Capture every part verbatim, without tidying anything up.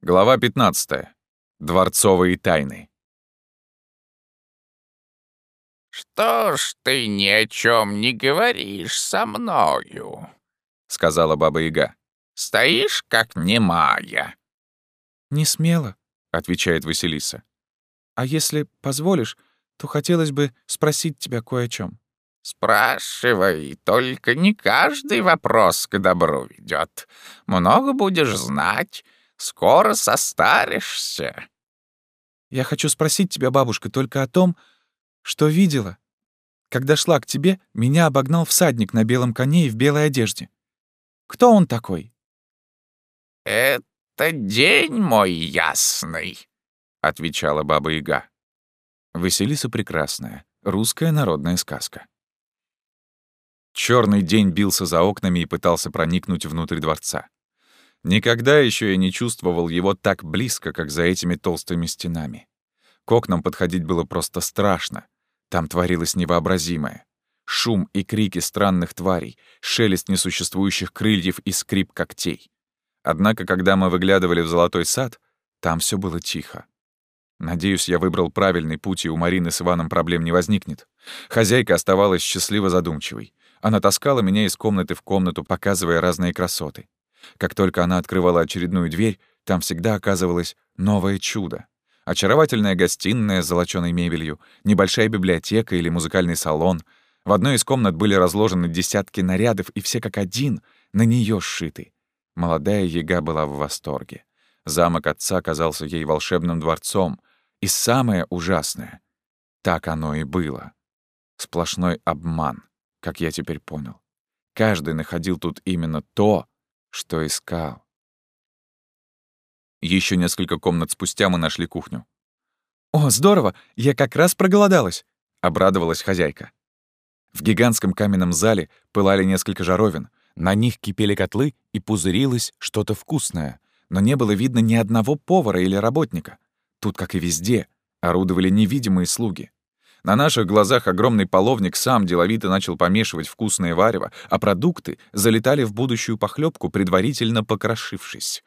Глава пятнадцатая. Дворцовые тайны. «Что ж ты ни о чем не говоришь со мною?» — сказала Баба-Яга. «Стоишь, как немая». «Не смело», — отвечает Василиса. «а если позволишь, то хотелось бы спросить тебя кое о чем. «Спрашивай, только не каждый вопрос к добру ведет. Много будешь знать, скоро состаришься». Я хочу спросить тебя, бабушка, только о том, что видела. Когда шла к тебе, меня обогнал всадник на белом коне и в белой одежде. Кто он такой?» «Это день мой ясный», — отвечала Баба-Яга. Василиса прекрасная. Русская народная сказка. Черный день бился за окнами и пытался проникнуть внутрь дворца. Никогда еще я не чувствовал его так близко, как за этими толстыми стенами. К окнам подходить было просто страшно. Там творилось невообразимое. Шум и крики странных тварей, шелест несуществующих крыльев и скрип когтей. Однако, когда мы выглядывали в золотой сад, там все было тихо. Надеюсь, я выбрал правильный путь, и у Марины с Иваном проблем не возникнет. Хозяйка оставалась счастливо задумчивой. Она таскала меня из комнаты в комнату, показывая разные красоты. Как только она открывала очередную дверь, там всегда оказывалось новое чудо. Очаровательная гостиная с золочёной мебелью, небольшая библиотека или музыкальный салон. В одной из комнат были разложены десятки нарядов, и все как один на неё сшиты. Молодая яга была в восторге. Замок отца казался ей волшебным дворцом. И самое ужасное — так оно и было. Сплошной обман, как я теперь понял. Каждый находил тут именно то, что искал. Еще несколько комнат спустя мы нашли кухню. «О, здорово! Я как раз проголодалась!» — обрадовалась хозяйка. В гигантском каменном зале пылали несколько жаровин. На них кипели котлы и пузырилось что-то вкусное, но не было видно ни одного повара или работника. Тут, как и везде, орудовали невидимые слуги. На наших глазах огромный половник сам деловито начал помешивать вкусное варево, а продукты залетали в будущую похлебку, предварительно покрошившись.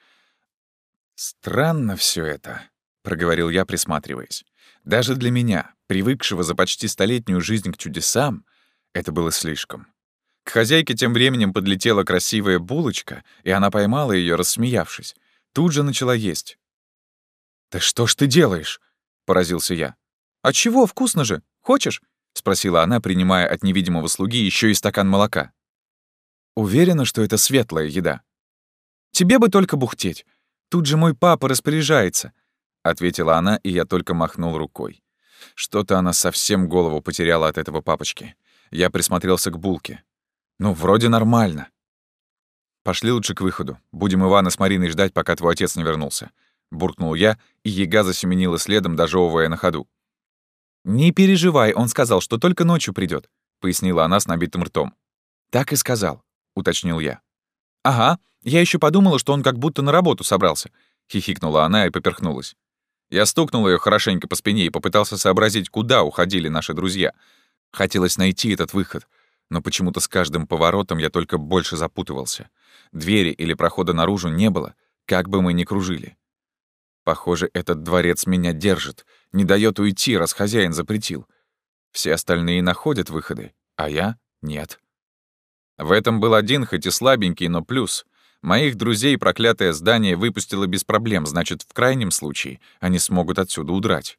«Странно все это», — проговорил я, присматриваясь. «Даже для меня, привыкшего за почти столетнюю жизнь к чудесам, это было слишком». К хозяйке тем временем подлетела красивая булочка, и она поймала ее, рассмеявшись. Тут же начала есть. «Да что ж ты делаешь?» — поразился я. «А чего, вкусно же. Хочешь?» — спросила она, принимая от невидимого слуги еще и стакан молока. «Уверена, что это светлая еда?» «Тебе бы только бухтеть. Тут же мой папа распоряжается», — ответила она, и я только махнул рукой. Что-то она совсем голову потеряла от этого папочки. Я присмотрелся к булке. Ну, вроде нормально. «Пошли лучше к выходу. Будем Ивана с Мариной ждать, пока твой отец не вернулся», — буркнул я, и яга засеменила следом, дожевывая на ходу. «Не переживай, он сказал, что только ночью придет, пояснила она с набитым ртом. «Так и сказал», — уточнил я. «Ага, я еще подумала, что он как будто на работу собрался», — хихикнула она и поперхнулась. Я стукнул ее хорошенько по спине и попытался сообразить, куда уходили наши друзья. Хотелось найти этот выход, но почему-то с каждым поворотом я только больше запутывался. Двери или прохода наружу не было, как бы мы ни кружили. Похоже, этот дворец меня держит, не дает уйти, раз хозяин запретил. Все остальные находят выходы, а я — нет. В этом был один, хоть и слабенький, но плюс. Моих друзей проклятое здание выпустило без проблем, значит, в крайнем случае они смогут отсюда удрать.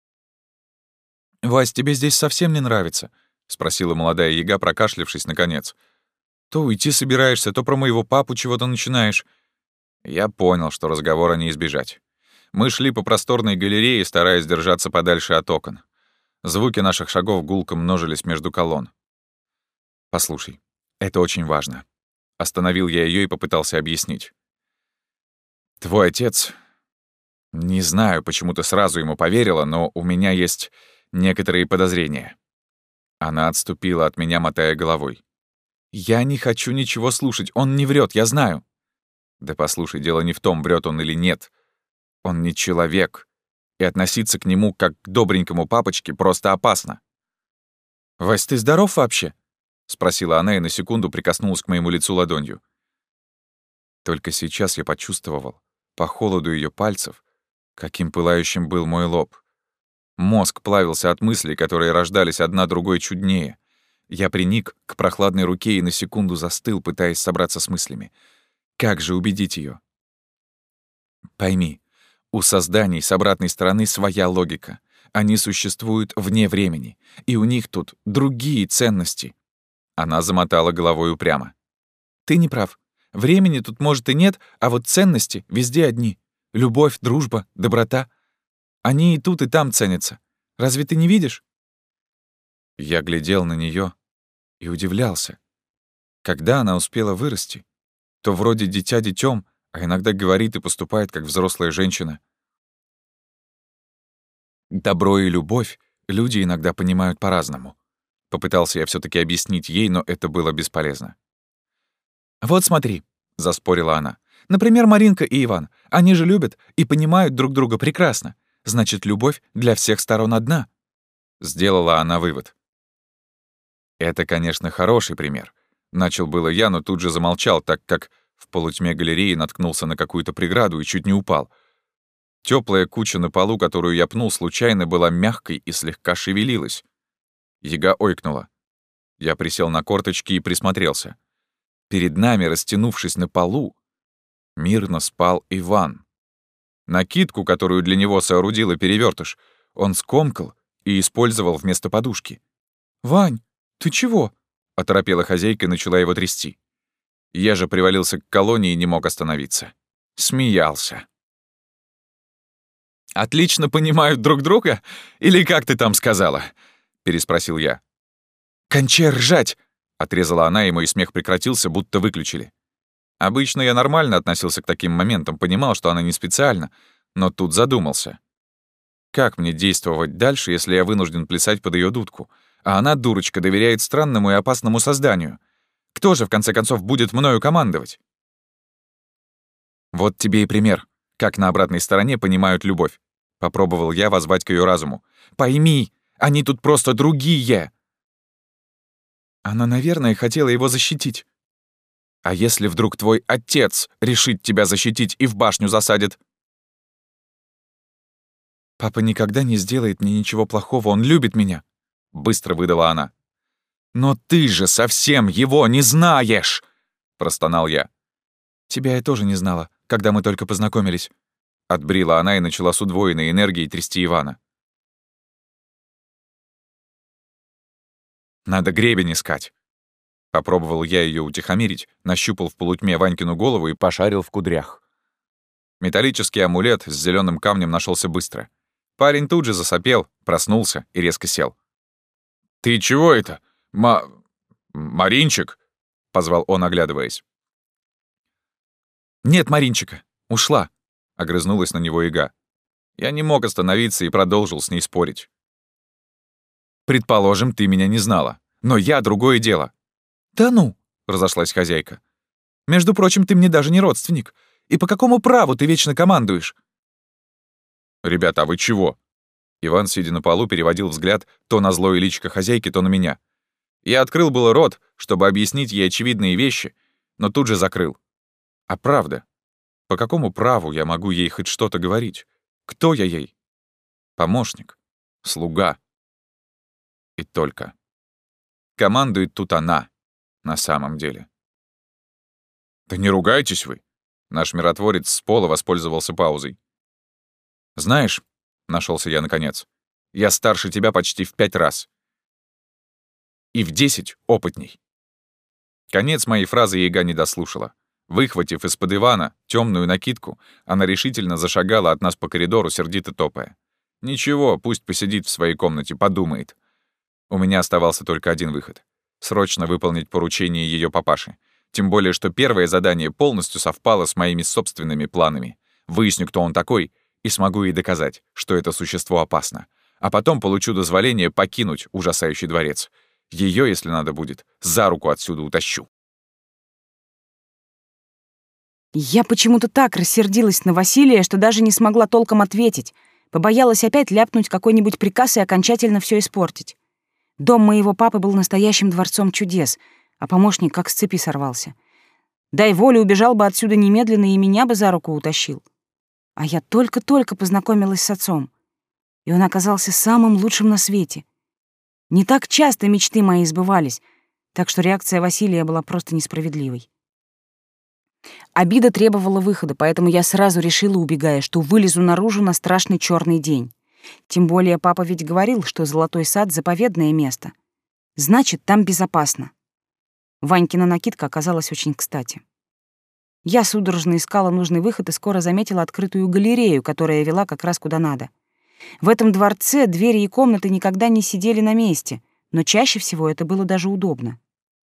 «Вась, тебе здесь совсем не нравится?» — спросила молодая яга, прокашлявшись наконец. «То уйти собираешься, то про моего папу чего-то начинаешь». Я понял, что разговора не избежать. Мы шли по просторной галерее, стараясь держаться подальше от окон. Звуки наших шагов гулко множились между колонн. «Послушай, это очень важно». Остановил я ее и попытался объяснить. «Твой отец... Не знаю, почему ты сразу ему поверила, но у меня есть некоторые подозрения». Она отступила от меня, мотая головой. «Я не хочу ничего слушать, он не врет, я знаю». «Да послушай, дело не в том, врет он или нет. Он не человек, и относиться к нему как к добренькому папочке просто опасно». «Вась, ты здоров вообще?» — спросила она и на секунду прикоснулась к моему лицу ладонью. Только сейчас я почувствовал, по холоду ее пальцев, каким пылающим был мой лоб. Мозг плавился от мыслей, которые рождались одна другой чуднее. Я приник к прохладной руке и на секунду застыл, пытаясь собраться с мыслями. Как же убедить ее? Пойми, у созданий с обратной стороны своя логика. Они существуют вне времени, и у них тут другие ценности. Она замотала головой упрямо. Ты не прав. Времени тут, может, и нет, а вот ценности везде одни. Любовь, дружба, доброта. Они и тут, и там ценятся. Разве ты не видишь? Я глядел на нее и удивлялся. Когда она успела вырасти, то вроде дитя детем, а иногда говорит и поступает, как взрослая женщина. Добро и любовь люди иногда понимают по-разному. Попытался я все таки объяснить ей, но это было бесполезно. «Вот смотри», — заспорила она. «Например, Маринка и Иван. Они же любят и понимают друг друга прекрасно. Значит, любовь для всех сторон одна». Сделала она вывод. «Это, конечно, хороший пример». Начал было я, но тут же замолчал, так как в полутьме галереи наткнулся на какую-то преграду и чуть не упал. Теплая куча на полу, которую я пнул случайно, была мягкой и слегка шевелилась. Яга ойкнула. Я присел на корточки и присмотрелся. Перед нами, растянувшись на полу, мирно спал Иван. Накидку, которую для него соорудила перевертыш, он скомкал и использовал вместо подушки. «Вань, ты чего?» — оторопела хозяйка и начала его трясти. Я же привалился к колонне и не мог остановиться. Смеялся. «Отлично понимают друг друга? Или как ты там сказала?» — переспросил я. «Кончай ржать!» — отрезала она, и мой смех прекратился, будто выключили. Обычно я нормально относился к таким моментам, понимал, что она не специально, но тут задумался. Как мне действовать дальше, если я вынужден плясать под ее дудку, а она, дурочка, доверяет странному и опасному созданию? Кто же, в конце концов, будет мною командовать? Вот тебе и пример, как на обратной стороне понимают любовь. Попробовал я воззвать к ее разуму. «Пойми, они тут просто другие!» Она, наверное, хотела его защитить. А если вдруг твой отец решит тебя защитить и в башню засадит? «Папа никогда не сделает мне ничего плохого, он любит меня», — быстро выдала она. «Но ты же совсем его не знаешь!» — простонал я. «Тебя я тоже не знала, когда мы только познакомились», — отбрила она и начала с удвоенной энергией трясти Ивана. «Надо гребень искать». Попробовал я ее утихомирить, нащупал в полутьме Ванькину голову и пошарил в кудрях. Металлический амулет с зеленым камнем нашелся быстро. Парень тут же засопел, проснулся и резко сел. «Ты чего это? Ма... Маринчик?» — позвал он, оглядываясь. «Нет Маринчика, ушла», — огрызнулась на него яга. Я не мог остановиться и продолжил с ней спорить. «Предположим, ты меня не знала, но я — другое дело». «Да ну!» — разошлась хозяйка. «Между прочим, ты мне даже не родственник. И по какому праву ты вечно командуешь?» «Ребята, а вы чего?» Иван, сидя на полу, переводил взгляд то на злое личико хозяйки, то на меня. Я открыл было рот, чтобы объяснить ей очевидные вещи, но тут же закрыл. А правда, по какому праву я могу ей хоть что-то говорить? Кто я ей? Помощник? Слуга? И только. Командует тут она, на самом деле. «Да не ругайтесь вы!» Наш миротворец с пола воспользовался паузой. «Знаешь, — нашелся я наконец, — я старше тебя почти в пять раз. И в десять опытней». Конец моей фразы яга не дослушала. Выхватив из-под Ивана темную накидку, она решительно зашагала от нас по коридору, сердито топая. Ничего, пусть посидит в своей комнате, подумает. У меня оставался только один выход — срочно выполнить поручение ее папаши. Тем более, что первое задание полностью совпало с моими собственными планами. Выясню, кто он такой, и смогу ей доказать, что это существо опасно. А потом получу дозволение покинуть ужасающий дворец. Ее, если надо будет, за руку отсюда утащу. Я почему-то так рассердилась на Василия, что даже не смогла толком ответить. Побоялась опять ляпнуть какой-нибудь приказ и окончательно все испортить. Дом моего папы был настоящим дворцом чудес, а помощник как с цепи сорвался. Дай волю, убежал бы отсюда немедленно и меня бы за руку утащил. А я только-только познакомилась с отцом, и он оказался самым лучшим на свете. Не так часто мечты мои сбывались, так что реакция Василия была просто несправедливой. Обида требовала выхода, поэтому я сразу решила, убегая, что вылезу наружу на страшный черный день. Тем более папа ведь говорил, что Золотой сад — заповедное место. Значит, там безопасно. Ванькина накидка оказалась очень кстати. Я судорожно искала нужный выход и скоро заметила открытую галерею, которая вела как раз куда надо. В этом дворце двери и комнаты никогда не сидели на месте, но чаще всего это было даже удобно.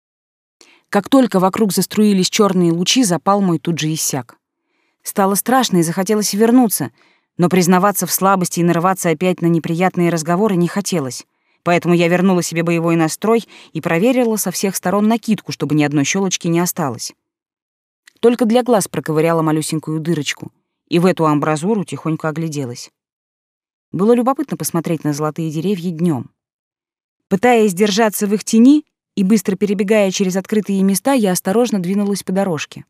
Как только вокруг заструились черные лучи, запал мой тут же иссяк. Стало страшно и захотелось вернуться, но признаваться в слабости и нарываться опять на неприятные разговоры не хотелось. Поэтому я вернула себе боевой настрой и проверила со всех сторон накидку, чтобы ни одной щелочки не осталось. Только для глаз проковыряла малюсенькую дырочку и в эту амбразуру тихонько огляделась. Было любопытно посмотреть на золотые деревья днем. Пытаясь держаться в их тени и быстро перебегая через открытые места, я осторожно двинулась по дорожке.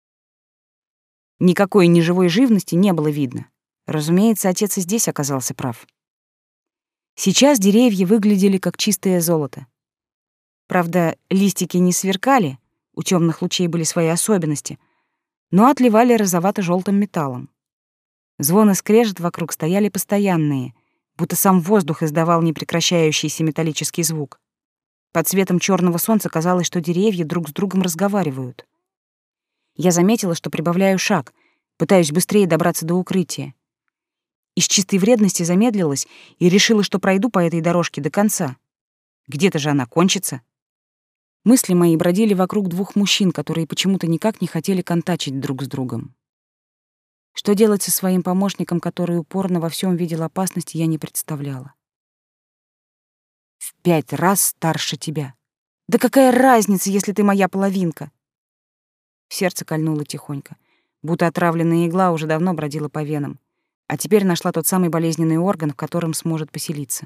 Никакой неживой живности не было видно. Разумеется, отец и здесь оказался прав. Сейчас деревья выглядели как чистое золото. Правда, листики не сверкали, у темных лучей были свои особенности, но отливали розовато-желтым металлом. Звон и скрежет вокруг стояли постоянные, будто сам воздух издавал непрекращающийся металлический звук. Под светом черного солнца казалось, что деревья друг с другом разговаривают. Я заметила, что прибавляю шаг, пытаюсь быстрее добраться до укрытия. Из чистой вредности замедлилась и решила, что пройду по этой дорожке до конца. Где-то же она кончится. Мысли мои бродили вокруг двух мужчин, которые почему-то никак не хотели контачить друг с другом. Что делать со своим помощником, который упорно во всем видел опасность, я не представляла. В пять раз старше тебя. Да какая разница, если ты моя половинка? Сердце кольнуло тихонько, будто отравленная игла уже давно бродила по венам, а теперь нашла тот самый болезненный орган, в котором сможет поселиться.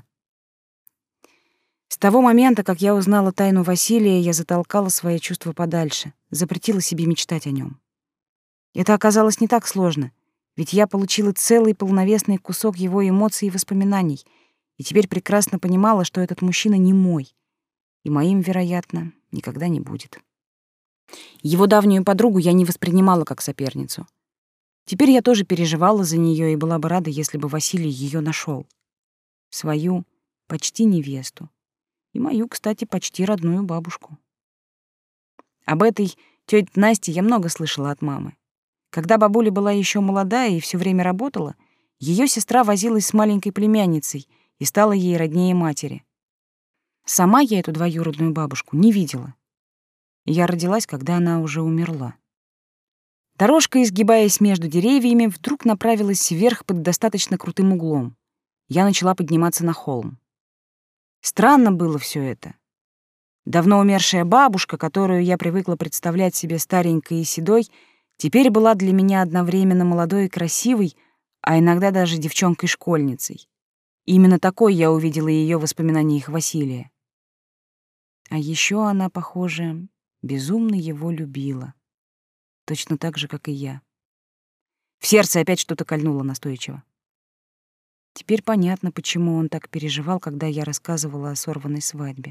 С того момента, как я узнала тайну Василия, я затолкала свои чувства подальше, запретила себе мечтать о нем. Это оказалось не так сложно, ведь я получила целый полновесный кусок его эмоций и воспоминаний, и теперь прекрасно понимала, что этот мужчина не мой, и моим, вероятно, никогда не будет. Его давнюю подругу я не воспринимала как соперницу. Теперь я тоже переживала за нее и была бы рада, если бы Василий ее нашел. Свою почти невесту. И мою, кстати, почти родную бабушку. Об этой тёте Насте я много слышала от мамы. Когда бабуля была еще молодая и все время работала, ее сестра возилась с маленькой племянницей и стала ей роднее матери. Сама я эту двоюродную бабушку не видела. Я родилась, когда она уже умерла. Дорожка, изгибаясь между деревьями, вдруг направилась вверх под достаточно крутым углом. Я начала подниматься на холм. Странно было все это. Давно умершая бабушка, которую я привыкла представлять себе старенькой и седой, теперь была для меня одновременно молодой и красивой, а иногда даже девчонкой-школьницей. Именно такой я увидела ее в воспоминаниях Василия. А еще она, похоже, безумно его любила. Точно так же, как и я. В сердце опять что-то кольнуло настойчиво. Теперь понятно, почему он так переживал, когда я рассказывала о сорванной свадьбе.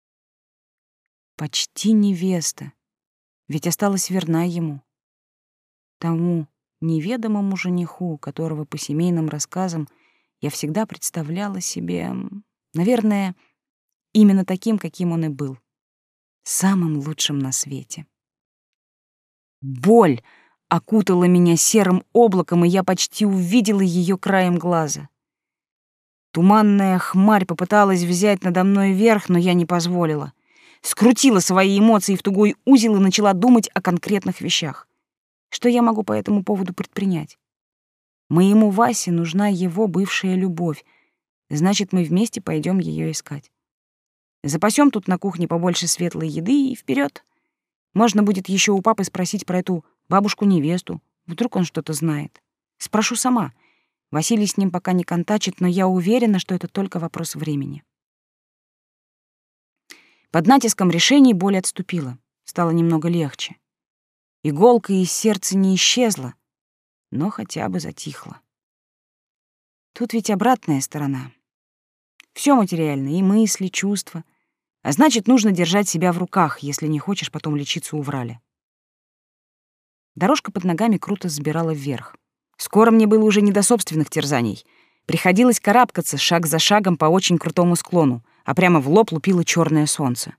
Почти невеста, ведь осталась верна ему. Тому неведомому жениху, которого по семейным рассказам я всегда представляла себе, наверное, именно таким, каким он и был. Самым лучшим на свете. Боль окутала меня серым облаком, и я почти увидела ее краем глаза. Туманная хмарь попыталась взять надо мной верх, но я не позволила. Скрутила свои эмоции в тугой узел и начала думать о конкретных вещах. Что я могу по этому поводу предпринять? Моему Васе нужна его бывшая любовь, значит, мы вместе пойдем ее искать. Запасем тут на кухне побольше светлой еды и вперед. Можно будет еще у папы спросить про эту бабушку-невесту. Вдруг он что-то знает. Спрошу сама. Василий с ним пока не контачит, но я уверена, что это только вопрос времени. Под натиском решений боль отступила. Стало немного легче. Иголка из сердца не исчезла, но хотя бы затихло. Тут ведь обратная сторона. Всё материально, и мысли, чувства. А значит, нужно держать себя в руках, если не хочешь потом лечиться у Враля. Дорожка под ногами круто взбирала вверх. Скоро мне было уже не до собственных терзаний. Приходилось карабкаться шаг за шагом по очень крутому склону, а прямо в лоб лупило чёрное солнце.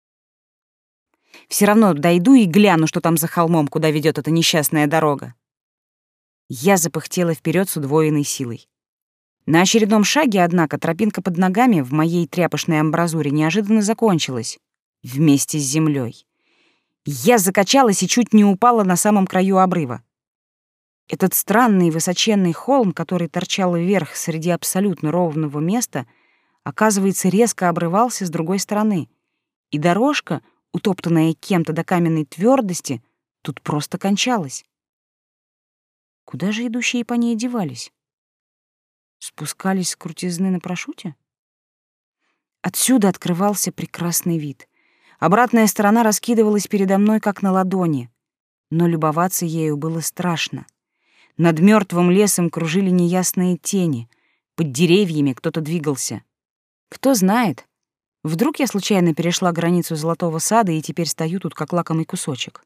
Все равно дойду и гляну, что там за холмом, куда ведёт эта несчастная дорога. Я запыхтела вперёд с удвоенной силой. На очередном шаге, однако, тропинка под ногами в моей тряпочной амбразуре неожиданно закончилась вместе с землёй. Я закачалась и чуть не упала на самом краю обрыва. Этот странный высоченный холм, который торчал вверх среди абсолютно ровного места, оказывается, резко обрывался с другой стороны, и дорожка, утоптанная кем-то до каменной твёрдости, тут просто кончалась. Куда же идущие по ней девались? Спускались с крутизны на парашюте? Отсюда открывался прекрасный вид. Обратная сторона раскидывалась передо мной, как на ладони, но любоваться ею было страшно. Над мёртвым лесом кружили неясные тени, под деревьями кто-то двигался. Кто знает, вдруг я случайно перешла границу Золотого сада и теперь стою тут, как лакомый кусочек.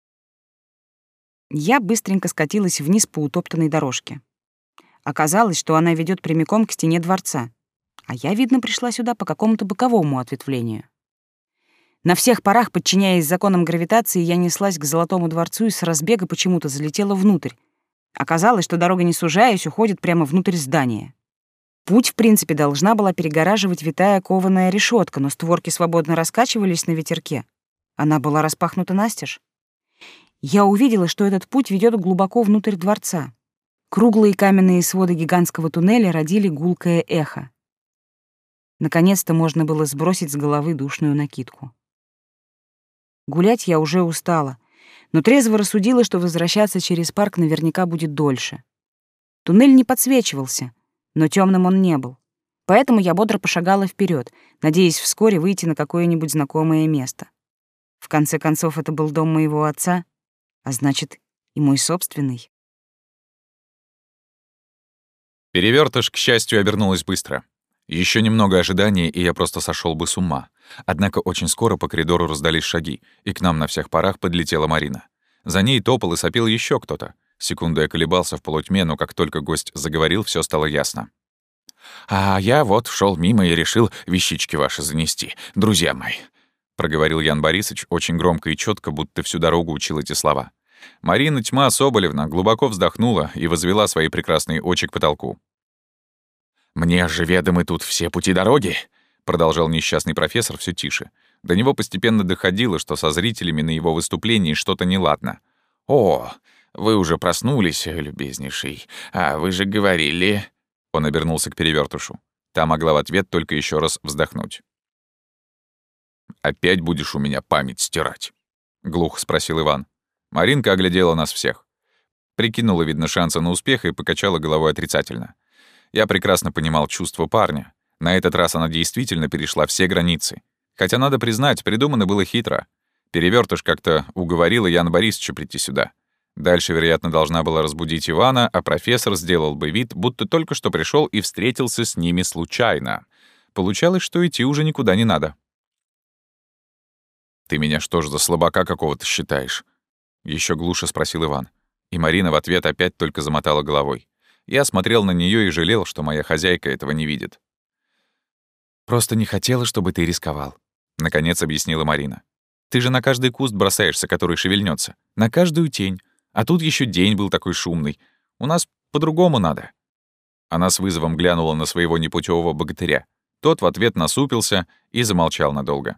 Я быстренько скатилась вниз по утоптанной дорожке. Оказалось, что она ведёт прямиком к стене дворца, а я, видно, пришла сюда по какому-то боковому ответвлению. На всех парах, подчиняясь законам гравитации, я неслась к Золотому дворцу и с разбега почему-то залетела внутрь. Оказалось, что дорога, не сужаясь, уходит прямо внутрь здания. Путь, в принципе, должна была перегораживать витая кованая решётка, но створки свободно раскачивались на ветерке. Она была распахнута настежь. Я увидела, что этот путь ведёт глубоко внутрь дворца. Круглые каменные своды гигантского туннеля родили гулкое эхо. Наконец-то можно было сбросить с головы душную накидку. Гулять я уже устала, но трезво рассудила, что возвращаться через парк наверняка будет дольше. Туннель не подсвечивался, но тёмным он не был. Поэтому я бодро пошагала вперёд, надеясь вскоре выйти на какое-нибудь знакомое место. В конце концов, это был дом моего отца, а значит, и мой собственный. Перевертыш, к счастью, обернулась быстро. Еще немного ожидания, и я просто сошел бы с ума. Однако очень скоро по коридору раздались шаги, и к нам на всех парах подлетела Марина. За ней топал и сопел еще кто-то. Секунду я колебался в полутьме, но как только гость заговорил, все стало ясно. «А я вот шел мимо и решил вещички ваши занести, друзья мои», — проговорил Ян Борисович очень громко и четко, будто всю дорогу учил эти слова. Марина Тьма Соболевна глубоко вздохнула и возвела свои прекрасные очи к потолку. «Мне же ведомы тут все пути дороги», — продолжал несчастный профессор все тише. До него постепенно доходило, что со зрителями на его выступлении что-то неладно. «О, вы уже проснулись, любезнейший. А вы же говорили...» Он обернулся к Перевертышу. Та могла в ответ только еще раз вздохнуть. «Опять будешь у меня память стирать?» — глухо спросил Иван. Маринка оглядела нас всех. Прикинула, видно, шансы на успех и покачала головой отрицательно. Я прекрасно понимал чувство парня. На этот раз она действительно перешла все границы. Хотя, надо признать, придумано было хитро. Перевертыш как-то уговорила Яна Борисовича прийти сюда. Дальше, вероятно, должна была разбудить Ивана, а профессор сделал бы вид, будто только что пришел и встретился с ними случайно. Получалось, что идти уже никуда не надо. «Ты меня что ж за слабака какого-то считаешь?» — еще глуше спросил Иван. И Марина в ответ опять только замотала головой. Я смотрел на нее и жалел, что моя хозяйка этого не видит. «Просто не хотела, чтобы ты рисковал», — наконец объяснила Марина. «Ты же на каждый куст бросаешься, который шевельнется, на каждую тень. А тут еще день был такой шумный. У нас по-другому надо». Она с вызовом глянула на своего непутевого богатыря. Тот в ответ насупился и замолчал надолго.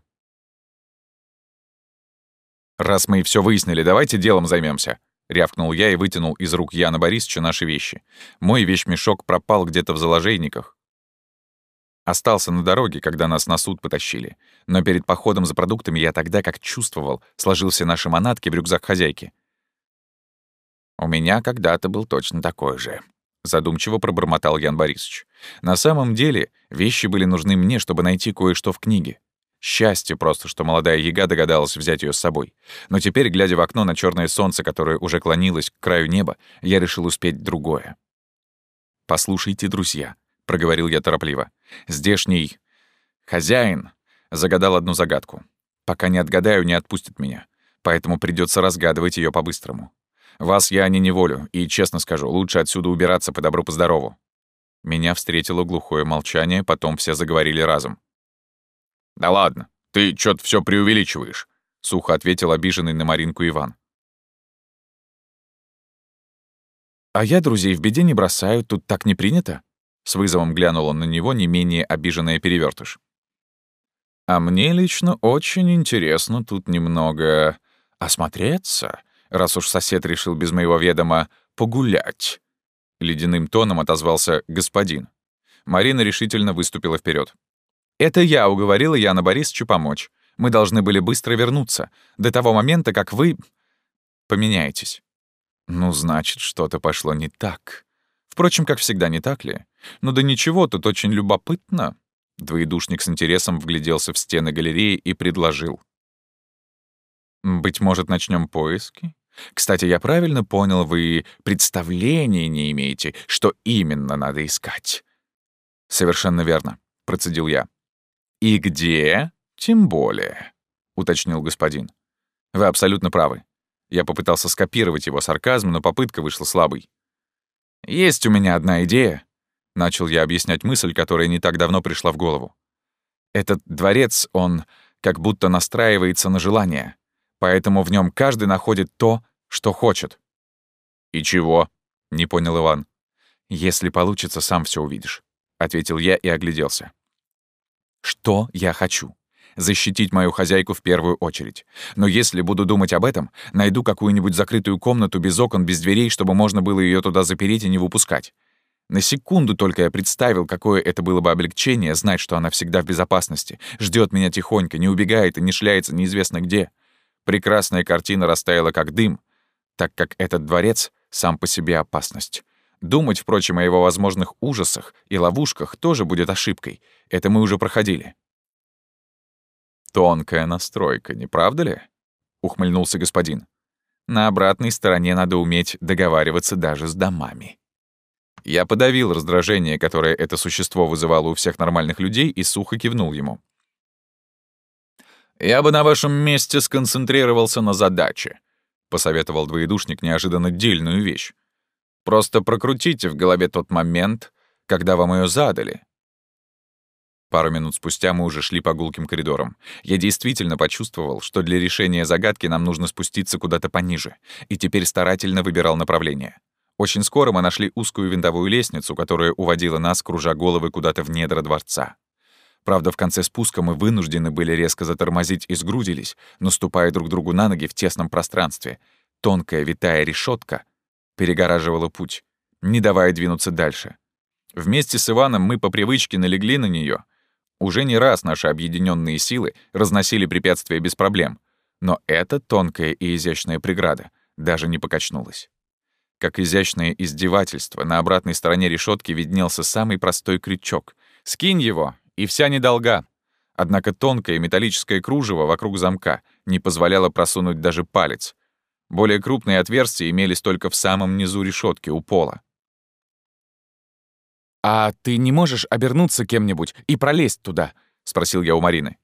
«Раз мы все выяснили, давайте делом займемся. Рявкнул я и вытянул из рук Яна Борисовича наши вещи. Мой вещмешок пропал где-то в заложейниках. Остался на дороге, когда нас на суд потащили. Но перед походом за продуктами я тогда, как чувствовал, сложил все наши манатки в рюкзак хозяйки. «У меня когда-то был точно такой же», — задумчиво пробормотал Ян Борисович. «На самом деле вещи были нужны мне, чтобы найти кое-что в книге. Счастье просто, что молодая яга догадалась взять ее с собой. Но теперь, глядя в окно на черное солнце, которое уже клонилось к краю неба, я решил успеть другое. «Послушайте, друзья», — проговорил я торопливо. «Здешний хозяин загадал одну загадку. Пока не отгадаю, не отпустит меня. Поэтому придется разгадывать ее по-быстрому. Вас я не неволю, и, честно скажу, лучше отсюда убираться по добру, по здорову». Меня встретило глухое молчание, потом все заговорили разом. «Да ладно, ты чё-то всё преувеличиваешь», — сухо ответил обиженный на Маринку Иван. «А я друзей в беде не бросаю, тут так не принято?» С вызовом глянул он на него не менее обиженная Перевёртыш. «А мне лично очень интересно тут немного осмотреться, раз уж сосед решил без моего ведома погулять», — ледяным тоном отозвался господин. Марина решительно выступила вперед. «Это я уговорила Яна Борисовича помочь. Мы должны были быстро вернуться, до того момента, как вы поменяетесь». Ну, значит, что-то пошло не так. Впрочем, как всегда, не так ли? Ну да ничего, тут очень любопытно. Двоедушник с интересом вгляделся в стены галереи и предложил. «Быть может, начнем поиски? Кстати, я правильно понял, вы представления не имеете, что именно надо искать?» «Совершенно верно», — процедил я. «И где? Тем более», — уточнил господин. «Вы абсолютно правы». Я попытался скопировать его сарказм, но попытка вышла слабой. «Есть у меня одна идея», — начал я объяснять мысль, которая не так давно пришла в голову. «Этот дворец, он как будто настраивается на желание, поэтому в нем каждый находит то, что хочет». «И чего?» — не понял Иван. «Если получится, сам все увидишь», — ответил я и огляделся. «Что я хочу? Защитить мою хозяйку в первую очередь. Но если буду думать об этом, найду какую-нибудь закрытую комнату без окон, без дверей, чтобы можно было ее туда запереть и не выпускать. На секунду только я представил, какое это было бы облегчение знать, что она всегда в безопасности, ждет меня тихонько, не убегает и не шляется неизвестно где. Прекрасная картина растаяла как дым, так как этот дворец сам по себе опасность. Думать, впрочем, о его возможных ужасах и ловушках тоже будет ошибкой. Это мы уже проходили. «Тонкая настройка, не правда ли?» — ухмыльнулся господин. «На обратной стороне надо уметь договариваться даже с домами». Я подавил раздражение, которое это существо вызывало у всех нормальных людей, и сухо кивнул ему. «Я бы на вашем месте сконцентрировался на задаче», — посоветовал двоедушник неожиданно дельную вещь. «Просто прокрутите в голове тот момент, когда вам ее задали». Пару минут спустя мы уже шли по гулким коридорам. Я действительно почувствовал, что для решения загадки нам нужно спуститься куда-то пониже, и теперь старательно выбирал направление. Очень скоро мы нашли узкую винтовую лестницу, которая уводила нас, кружа головы, куда-то в недра дворца. Правда, в конце спуска мы вынуждены были резко затормозить и сгрудились, наступая друг другу на ноги в тесном пространстве. Тонкая витая решетка перегораживала путь, не давая двинуться дальше. Вместе с Иваном мы по привычке налегли на нее. Уже не раз наши объединенные силы разносили препятствия без проблем, но эта тонкая и изящная преграда даже не покачнулась. Как изящное издевательство, на обратной стороне решетки виднелся самый простой крючок. Скинь его, и вся недолга. Однако тонкое металлическое кружево вокруг замка не позволяло просунуть даже палец. Более крупные отверстия имелись только в самом низу решетки у пола. «А ты не можешь обернуться кем-нибудь и пролезть туда?» — спросил я у Марины.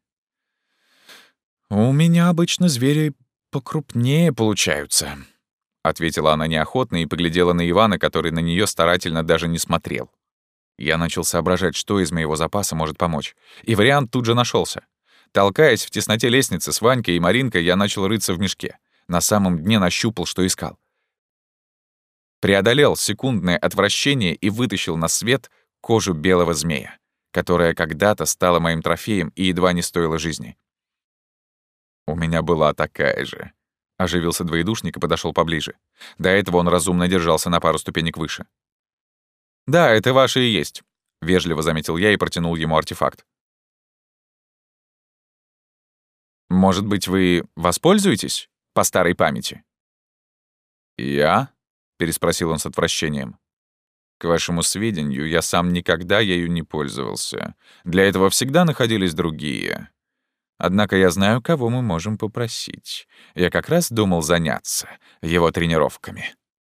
«У меня обычно звери покрупнее получаются», — ответила она неохотно и поглядела на Ивана, который на нее старательно даже не смотрел. Я начал соображать, что из моего запаса может помочь. И вариант тут же нашелся. Толкаясь в тесноте лестницы с Ванькой и Маринкой, я начал рыться в мешке. На самом дне нащупал, что искал. Преодолел секундное отвращение и вытащил на свет кожу белого змея, которая когда-то стала моим трофеем и едва не стоила жизни. «У меня была такая же», — оживился двоедушник и подошел поближе. До этого он разумно держался на пару ступенек выше. «Да, это ваше и есть», — вежливо заметил я и протянул ему артефакт. «Может быть, вы воспользуетесь по старой памяти?» «Я?» — переспросил он с отвращением. «К вашему сведению, я сам никогда ею не пользовался. Для этого всегда находились другие. Однако я знаю, кого мы можем попросить. Я как раз думал заняться его тренировками».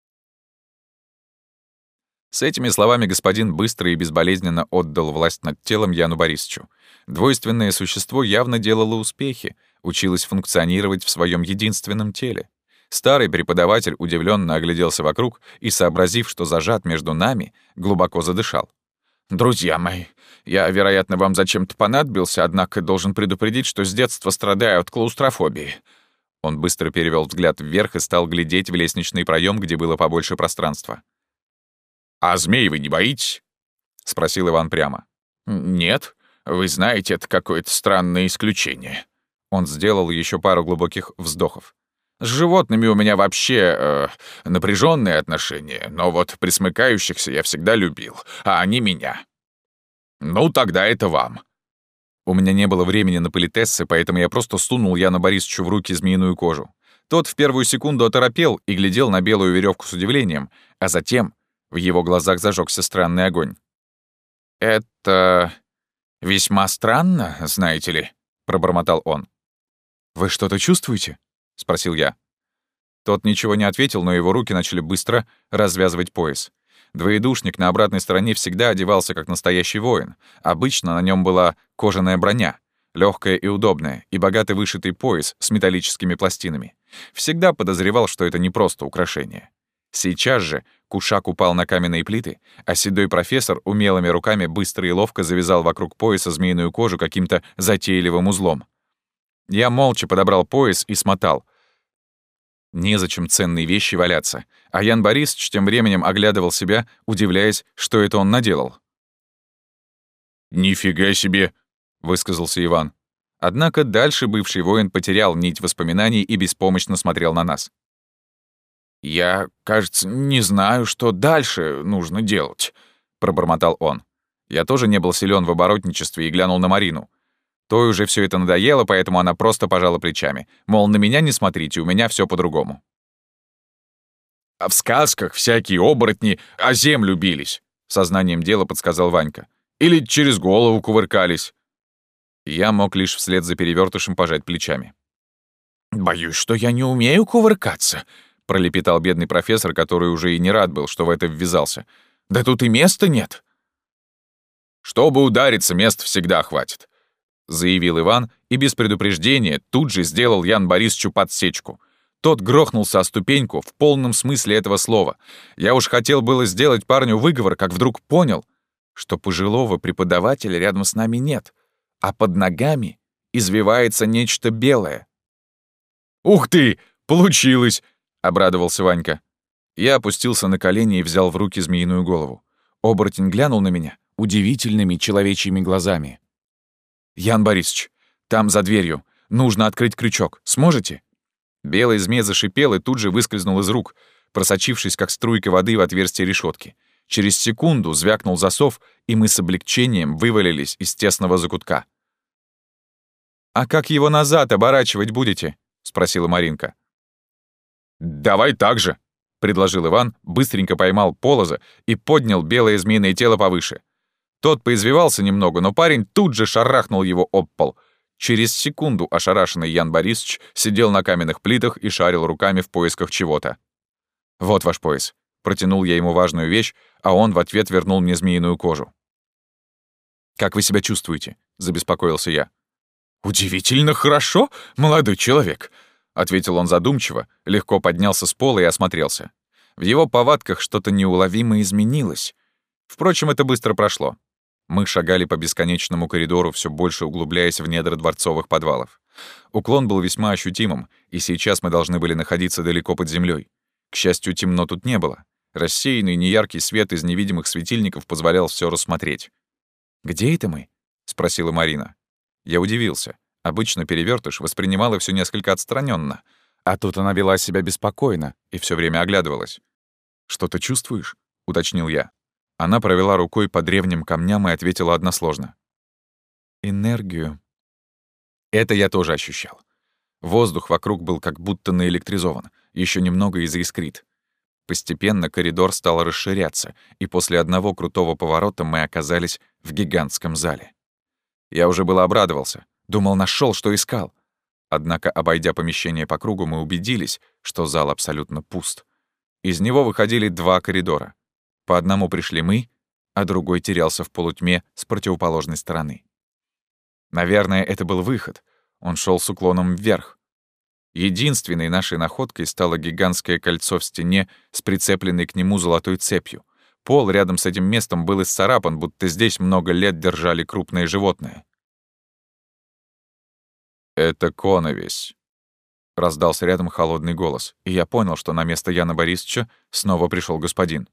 С этими словами господин быстро и безболезненно отдал власть над телом Яну Борисовичу. Двойственное существо явно делало успехи, училось функционировать в своем единственном теле. Старый преподаватель удивленно огляделся вокруг и, сообразив, что зажат между нами, глубоко задышал. «Друзья мои, я, вероятно, вам зачем-то понадобился, однако должен предупредить, что с детства страдаю от клаустрофобии». Он быстро перевел взгляд вверх и стал глядеть в лестничный проем, где было побольше пространства. «А змей вы не боитесь?» — спросил Иван прямо. «Нет, вы знаете, это какое-то странное исключение». Он сделал еще пару глубоких вздохов. «С животными у меня вообще э, напряженные отношения, но вот присмыкающихся я всегда любил, а они меня». «Ну, тогда это вам». У меня не было времени на политессы, поэтому я просто сунул Яну Борисовичу в руки змеиную кожу. Тот в первую секунду оторопел и глядел на белую веревку с удивлением, а затем в его глазах зажегся странный огонь. «Это весьма странно, знаете ли», — пробормотал он. «Вы что-то чувствуете?» — спросил я. Тот ничего не ответил, но его руки начали быстро развязывать пояс. Двоедушник на обратной стороне всегда одевался как настоящий воин. Обычно на нем была кожаная броня, легкая и удобная, и богато вышитый пояс с металлическими пластинами. Всегда подозревал, что это не просто украшение. Сейчас же кушак упал на каменные плиты, а седой профессор умелыми руками быстро и ловко завязал вокруг пояса змеиную кожу каким-то затейливым узлом. Я молча подобрал пояс и смотал. Незачем ценные вещи валяться, а Ян Борисович тем временем оглядывал себя, удивляясь, что это он наделал. «Нифига себе!» — высказался Иван. Однако дальше бывший воин потерял нить воспоминаний и беспомощно смотрел на нас. «Я, кажется, не знаю, что дальше нужно делать», — пробормотал он. Я тоже не был силен в оборотничестве и глянул на Марину. Той уже все это надоело, поэтому она просто пожала плечами. Мол, на меня не смотрите, у меня все по-другому. «А в сказках всякие оборотни о землю бились», — сознанием дела подсказал Ванька. «Или через голову кувыркались». Я мог лишь вслед за перевертышем пожать плечами. «Боюсь, что я не умею кувыркаться», — пролепетал бедный профессор, который уже и не рад был, что в это ввязался. «Да тут и места нет». «Чтобы удариться, мест всегда хватит», — заявил Иван и без предупреждения тут же сделал Ян Борисовичу подсечку. Тот грохнулся о ступеньку в полном смысле этого слова. Я уж хотел было сделать парню выговор, как вдруг понял, что пожилого преподавателя рядом с нами нет, а под ногами извивается нечто белое. «Ух ты! Получилось!» — обрадовался Ванька. Я опустился на колени и взял в руки змеиную голову. Оборотень глянул на меня удивительными человечьими глазами. «Ян Борисович, там за дверью. Нужно открыть крючок. Сможете?» Белый змей зашипел и тут же выскользнул из рук, просочившись, как струйка воды в отверстие решетки. Через секунду звякнул засов, и мы с облегчением вывалились из тесного закутка. «А как его назад оборачивать будете?» — спросила Маринка. «Давай так же», — предложил Иван, быстренько поймал полоза и поднял белое змеиное тело повыше. Тот поизвивался немного, но парень тут же шарахнул его об пол. Через секунду ошарашенный Ян Борисович сидел на каменных плитах и шарил руками в поисках чего-то. «Вот ваш пояс». Протянул я ему важную вещь, а он в ответ вернул мне змеиную кожу. «Как вы себя чувствуете?» — забеспокоился я. «Удивительно хорошо, молодой человек», — ответил он задумчиво, легко поднялся с пола и осмотрелся. В его повадках что-то неуловимо изменилось. Впрочем, это быстро прошло. Мы шагали по бесконечному коридору, все больше углубляясь в недра дворцовых подвалов. Уклон был весьма ощутимым, и сейчас мы должны были находиться далеко под землей. К счастью, темно тут не было. Рассеянный неяркий свет из невидимых светильников позволял все рассмотреть. «Где это мы?» — спросила Марина. Я удивился. Обычно перевертыш воспринимала все несколько отстраненно, а тут она вела себя беспокойно и все время оглядывалась. «Что ты чувствуешь?» — уточнил я. Она провела рукой по древним камням и ответила односложно. «Энергию». Это я тоже ощущал. Воздух вокруг был как будто наэлектризован, еще немного и заискрит. Постепенно коридор стал расширяться, и после одного крутого поворота мы оказались в гигантском зале. Я уже было обрадовался, Думал, нашел, что искал. Однако, обойдя помещение по кругу, мы убедились, что зал абсолютно пуст. Из него выходили два коридора. По одному пришли мы, а другой терялся в полутьме с противоположной стороны. Наверное, это был выход. Он шел с уклоном вверх. Единственной нашей находкой стало гигантское кольцо в стене с прицепленной к нему золотой цепью. Пол рядом с этим местом был исцарапан, будто здесь много лет держали крупное животное. «Это коновесь», — раздался рядом холодный голос, и я понял, что на место Яна Борисовича снова пришел господин.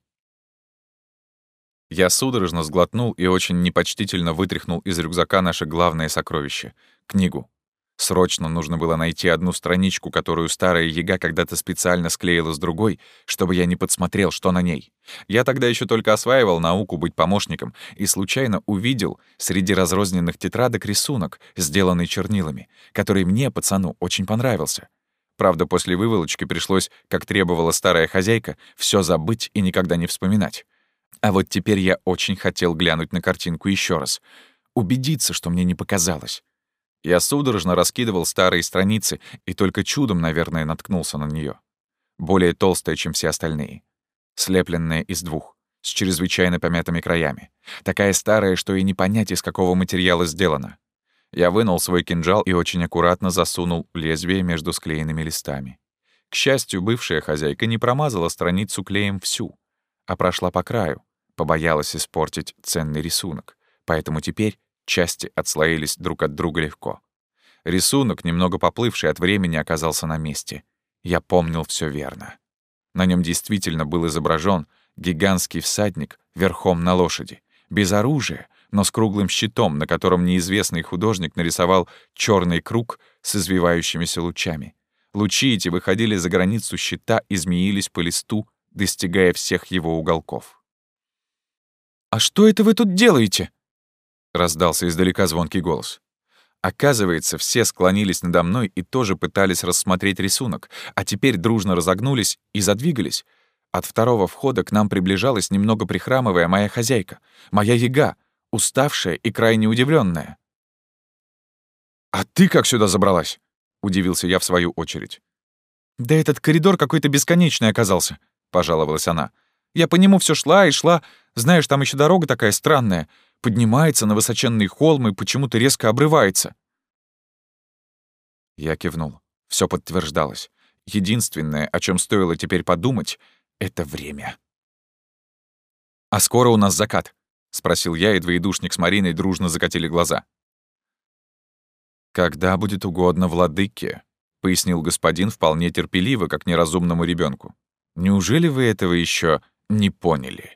Я судорожно сглотнул и очень непочтительно вытряхнул из рюкзака наше главное сокровище — книгу. Срочно нужно было найти одну страничку, которую старая яга когда-то специально склеила с другой, чтобы я не подсмотрел, что на ней. Я тогда еще только осваивал науку быть помощником и случайно увидел среди разрозненных тетрадок рисунок, сделанный чернилами, который мне, пацану, очень понравился. Правда, после выволочки пришлось, как требовала старая хозяйка, все забыть и никогда не вспоминать. А вот теперь я очень хотел глянуть на картинку еще раз, убедиться, что мне не показалось. Я судорожно раскидывал старые страницы и только чудом, наверное, наткнулся на нее. Более толстая, чем все остальные. Слепленная из двух, с чрезвычайно помятыми краями. Такая старая, что и не понять, из какого материала сделана. Я вынул свой кинжал и очень аккуратно засунул лезвие между склеенными листами. К счастью, бывшая хозяйка не промазала страницу клеем всю, а прошла по краю, побоялась испортить ценный рисунок. Поэтому теперь части отслоились друг от друга легко. Рисунок, немного поплывший от времени, оказался на месте. Я помнил все верно. На нем действительно был изображен гигантский всадник верхом на лошади, без оружия, но с круглым щитом, на котором неизвестный художник нарисовал черный круг с извивающимися лучами. Лучи эти выходили за границу щита и змеились по листу, достигая всех его уголков. «А что это вы тут делаете?» — раздался издалека звонкий голос. Оказывается, все склонились надо мной и тоже пытались рассмотреть рисунок, а теперь дружно разогнулись и задвигались. От второго входа к нам приближалась, немного прихрамывая, моя хозяйка, моя яга, уставшая и крайне удивленная. «А ты как сюда забралась?» — удивился я в свою очередь. «Да этот коридор какой-то бесконечный оказался», — пожаловалась она. «Я по нему все шла и шла. Знаешь, там еще дорога такая странная. Поднимается на высоченный холм и почему-то резко обрывается». Я кивнул. Все подтверждалось. Единственное, о чем стоило теперь подумать, — это время. «А скоро у нас закат?» — спросил я, и двоедушник с Мариной дружно закатили глаза. «Когда будет угодно владыке», — пояснил господин вполне терпеливо, как неразумному ребенку. «Неужели вы этого еще не поняли?»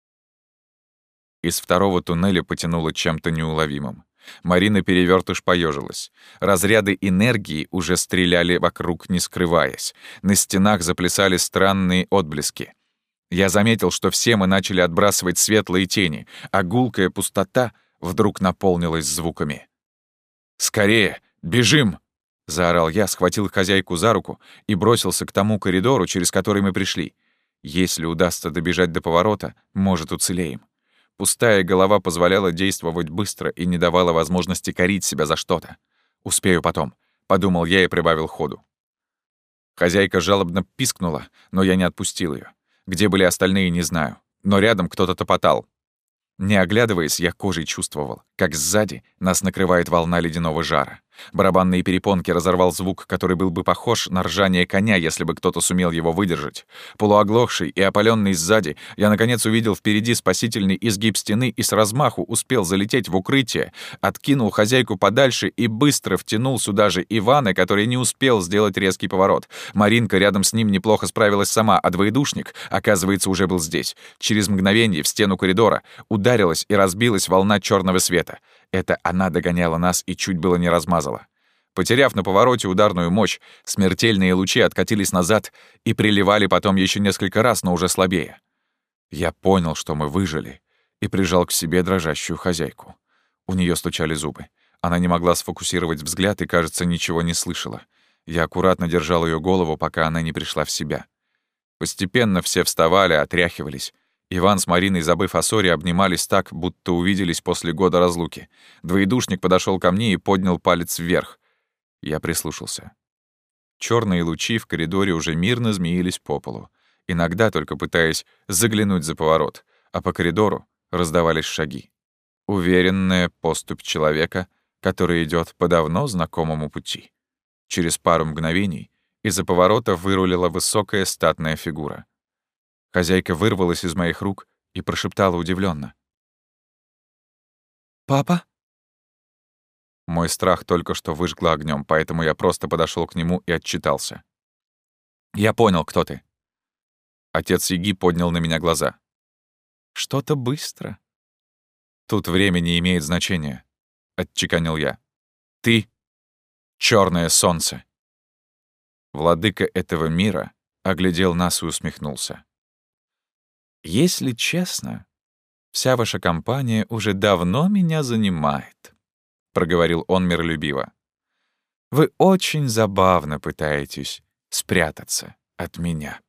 Из второго туннеля потянуло чем-то неуловимым. Марина перевертыш поежилась. Разряды энергии уже стреляли вокруг, не скрываясь. На стенах заплясали странные отблески. Я заметил, что все мы начали отбрасывать светлые тени, а гулкая пустота вдруг наполнилась звуками. «Скорее! Бежим!» — заорал я, схватил хозяйку за руку и бросился к тому коридору, через который мы пришли. Если удастся добежать до поворота, может, уцелеем. Пустая голова позволяла действовать быстро и не давала возможности корить себя за что-то. «Успею потом», — подумал я и прибавил ходу. Хозяйка жалобно пискнула, но я не отпустил ее. Где были остальные, не знаю, но рядом кто-то топотал. Не оглядываясь, я кожей чувствовал, как сзади нас накрывает волна ледяного жара. Барабанные перепонки разорвал звук, который был бы похож на ржание коня, если бы кто-то сумел его выдержать. Полуоглохший и опаленный сзади, я наконец увидел впереди спасительный изгиб стены и с размаху успел залететь в укрытие, откинул хозяйку подальше и быстро втянул сюда же Ивана, который не успел сделать резкий поворот. Маринка рядом с ним неплохо справилась сама, а двоедушник, оказывается, уже был здесь. Через мгновение в стену коридора ударилась и разбилась волна черного света. Это она догоняла нас и чуть было не размазала. Потеряв на повороте ударную мощь, смертельные лучи откатились назад и приливали потом еще несколько раз, но уже слабее. Я понял, что мы выжили, и прижал к себе дрожащую хозяйку. У нее стучали зубы. Она не могла сфокусировать взгляд и, кажется, ничего не слышала. Я аккуратно держал ее голову, пока она не пришла в себя. Постепенно все вставали, отряхивались. Иван с Мариной, забыв о ссоре, обнимались так, будто увиделись после года разлуки. Двоедушник подошел ко мне и поднял палец вверх. Я прислушался. Черные лучи в коридоре уже мирно змеились по полу, иногда только пытаясь заглянуть за поворот, а по коридору раздавались шаги. Уверенная поступь человека, который идет по давно знакомому пути. Через пару мгновений из-за поворота вырулила высокая статная фигура. Хозяйка вырвалась из моих рук и прошептала удивленно: «Папа?» Мой страх только что выжгло огнем, поэтому я просто подошел к нему и отчитался. «Я понял, кто ты». Отец Яги поднял на меня глаза. «Что-то быстро». «Тут время не имеет значения», — отчеканил я. «Ты — черное солнце». Владыка этого мира оглядел нас и усмехнулся. «Если честно, вся ваша компания уже давно меня занимает», — проговорил он миролюбиво. «Вы очень забавно пытаетесь спрятаться от меня».